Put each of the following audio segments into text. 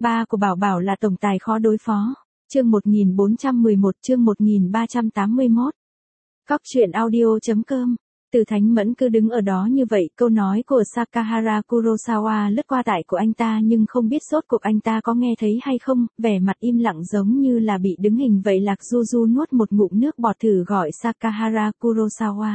Ba của Bảo Bảo là tổng tài khó đối phó. Chương 1411, chương 1381. Cóc truyện audio.com. Từ Thánh Mẫn cứ đứng ở đó như vậy, câu nói của Sakahara Kurosawa lướt qua tai của anh ta nhưng không biết rốt cuộc anh ta có nghe thấy hay không, vẻ mặt im lặng giống như là bị đứng hình vậy. Lạc Du Du nuốt một ngụm nước bọt thử gọi Sakahara Kurosawa.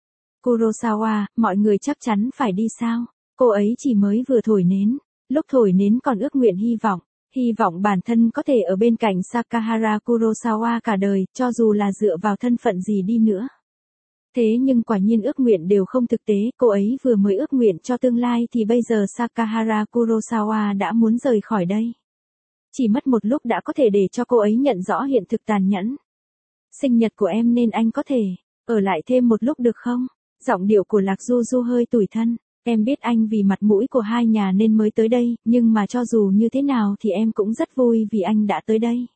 Kurosawa, mọi người chắc chắn phải đi sao? Cô ấy chỉ mới vừa thổi nến. Lúc thổi nến còn ước nguyện hy vọng bản thân có thể ở bên cạnh Sakahara Kurosawa cả đời, cho dù là dựa vào thân phận gì đi nữa. Thế nhưng quả nhiên ước nguyện đều không thực tế, cô ấy vừa mới ước nguyện cho tương lai thì bây giờ Sakahara Kurosawa đã muốn rời khỏi đây. Chỉ mất một lúc đã có thể để cho cô ấy nhận rõ hiện thực tàn nhẫn. Sinh nhật của em nên anh có thể ở lại thêm một lúc được không? Giọng điệu của Lạc Du Du hơi tủi thân. Em biết anh vì mặt mũi của hai nhà nên mới tới đây, nhưng mà cho dù như thế nào thì em cũng rất vui vì anh đã tới đây.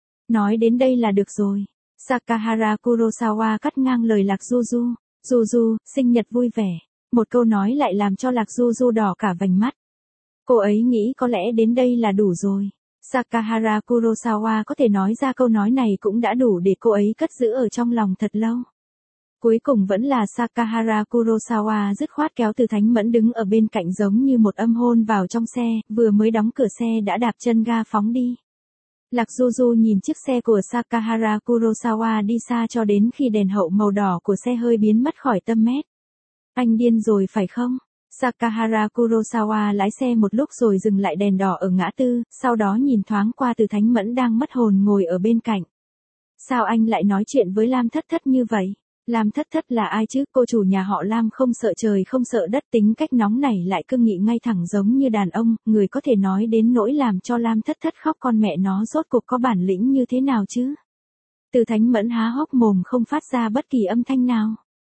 Nói đến đây là được rồi. Sakahara Kurosawa cắt ngang lời Lạc Du Du. Du Du, sinh nhật vui vẻ. Một câu nói lại làm cho Lạc Du Du đỏ cả vành mắt. Cô ấy nghĩ có lẽ đến đây là đủ rồi. Sakahara Kurosawa có thể nói ra câu nói này cũng đã đủ để cô ấy cất giữ ở trong lòng thật lâu. Cuối cùng vẫn là Sakahara Kurosawa dứt khoát kéo Từ Thánh Mẫn đứng ở bên cạnh giống như một âm hôn vào trong xe, vừa mới đóng cửa xe đã đạp chân ga phóng đi. Lạc Du Du nhìn chiếc xe của Sakahara Kurosawa đi xa cho đến khi đèn hậu màu đỏ của xe hơi biến mất khỏi tầm mắt. Anh điên rồi phải không? Sakahara Kurosawa lái xe một lúc rồi dừng lại đèn đỏ ở ngã tư, sau đó nhìn thoáng qua Từ Thánh Mẫn đang mất hồn ngồi ở bên cạnh. Sao anh lại nói chuyện với Lam Thất Thất như vậy? Lam Thất Thất là ai chứ? Cô chủ nhà họ Lam không sợ trời không sợ đất, tính cách nóng nảy lại cương nghị ngay thẳng giống như đàn ông, người có thể nói đến nỗi làm cho Lam Thất Thất khóc con mẹ nó rốt cuộc có bản lĩnh như thế nào chứ? Từ Thánh Mẫn há hốc mồm không phát ra bất kỳ âm thanh nào.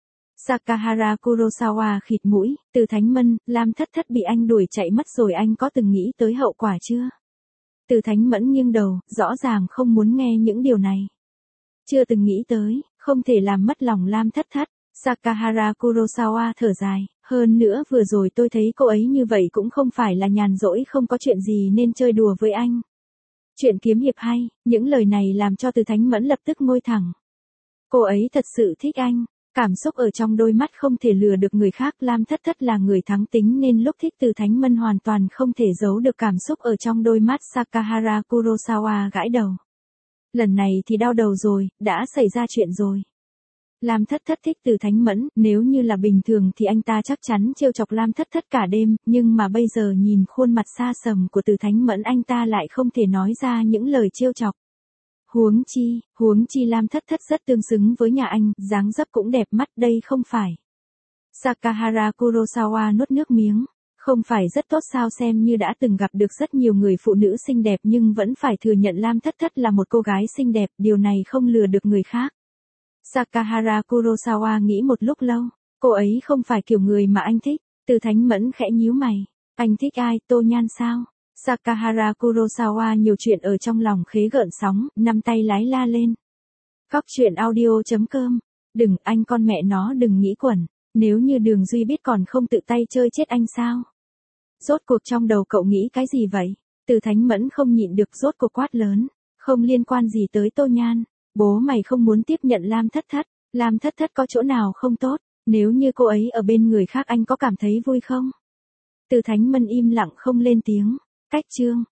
Sakahara Kurosawa khịt mũi, Từ Thánh Mẫn, Lam Thất Thất bị anh đuổi chạy mất rồi, anh có từng nghĩ tới hậu quả chưa? Từ Thánh Mẫn nghiêng đầu, rõ ràng không muốn nghe những điều này. Chưa từng nghĩ tới, không thể làm mất lòng Lam Thất Thất. Sakahara Kurosawa thở dài, hơn nữa vừa rồi tôi thấy cô ấy như vậy cũng không phải là nhàn rỗi không có chuyện gì nên chơi đùa với anh. Chuyện kiếm hiệp hay, những lời này làm cho Từ Thánh Mẫn lập tức ngồi thẳng. Cô ấy thật sự thích anh, cảm xúc ở trong đôi mắt không thể lừa được người khác. Lam Thất Thất là người thắng tính nên lúc thích Từ Thánh Mẫn hoàn toàn không thể giấu được cảm xúc ở trong đôi mắt. Sakahara Kurosawa gãi đầu. Lần này thì đau đầu rồi, đã xảy ra chuyện rồi. Lam Thất Thất thích Từ Thánh Mẫn, nếu như là bình thường thì anh ta chắc chắn trêu chọc Lam Thất Thất cả đêm, nhưng mà bây giờ nhìn khuôn mặt xa sầm của Từ Thánh Mẫn anh ta lại không thể nói ra những lời trêu chọc. Huống chi Lam Thất Thất rất tương xứng với nhà anh, dáng dấp cũng đẹp mắt đây không phải. Sakahara Kurosawa nuốt nước miếng. Không phải rất tốt sao? Xem như đã từng gặp được rất nhiều người phụ nữ xinh đẹp nhưng vẫn phải thừa nhận Lam Thất Thất là một cô gái xinh đẹp, điều này không lừa được người khác. Sakahara Kurosawa nghĩ một lúc lâu, cô ấy không phải kiểu người mà anh thích. Từ Thánh Mẫn khẽ nhíu mày, anh thích ai? Tô Nhan sao? Sakahara Kurosawa nhiều chuyện ở trong lòng khế gợn sóng, nắm tay lái la lên. Cóc truyện audio.com. Đừng, anh con mẹ nó đừng nghĩ quẩn. Nếu như Đường Duy biết còn không tự tay chơi chết anh sao? Rốt cuộc trong đầu cậu nghĩ cái gì vậy? Từ Thánh Mẫn không nhịn được rốt cuộc quát lớn. Không liên quan gì tới Tô Nhan. Bố mày không muốn tiếp nhận Lam Thất Thất. Lam Thất Thất có chỗ nào không tốt? Nếu như cô ấy ở bên người khác anh có cảm thấy vui không? Từ Thánh Mẫn im lặng không lên tiếng. Cách chương.